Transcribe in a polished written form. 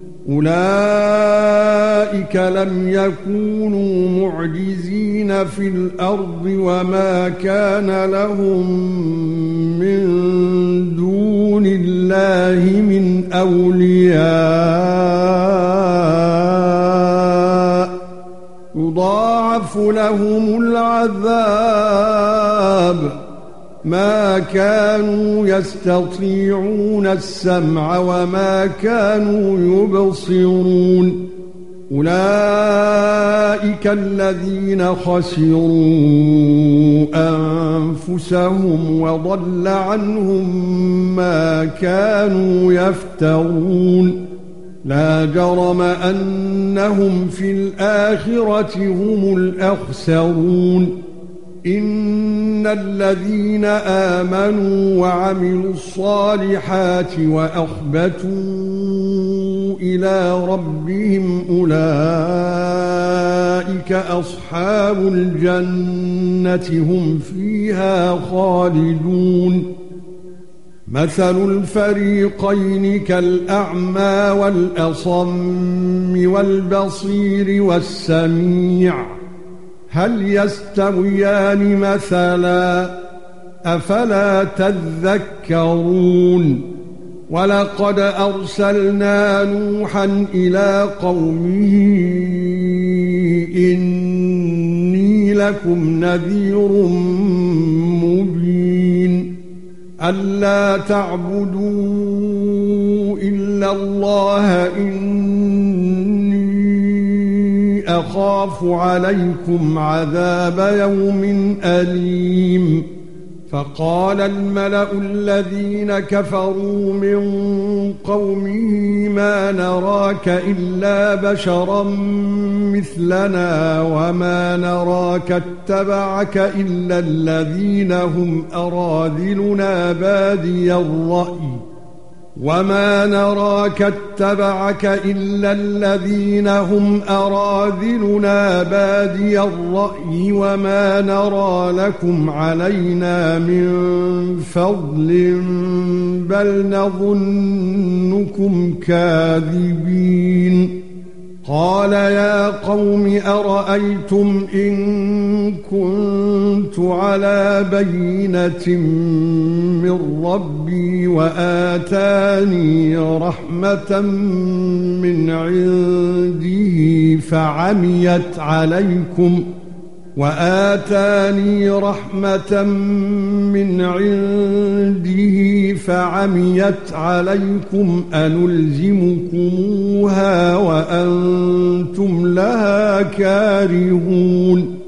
أولئك لم يكونوا معجزين في الأرض وما كان لهم من دون الله من أولياء يضاعف لهم العذاب ما كانوا يستطيعون السمع وما كانوا يبصرون أولئك الذين خسروا أنفسهم وضل عنهم ما كانوا يفترون لا جرم أنهم في الآخرة هم الأخسرون إن الذين آمنوا وعملوا الصالحات وأخبتوا إلى ربهم أولئك أصحاب الجنة هم فيها خالدون مثل الفريقين كالأعمى والأصم والبصير والسميع هل يستويان مثلا أفلا تذكرون ولقد أرسلنا نوحا إلى قومه إني لكم نذير مبين ألا تعبدوا إلا الله إني أخاف عليكم عذاب يوم أليم فقال الملأ الذين كفروا من قومه ما نراك إلا بشرا مثلنا وما نراك اتبعك إلا الذين هم أراذلنا بادي الرأي وما نراك اتبعك إلا الذين هم أراذلنا بادي الرأي وما نرى لكم علينا من فضل بل نظنكم كاذبين قال يا قوم أرأيتم إن كنت على بينة من ربي وآتاني رحمة من عنده فعميت عليكم أنلزمكموها وأنتم لها كارهون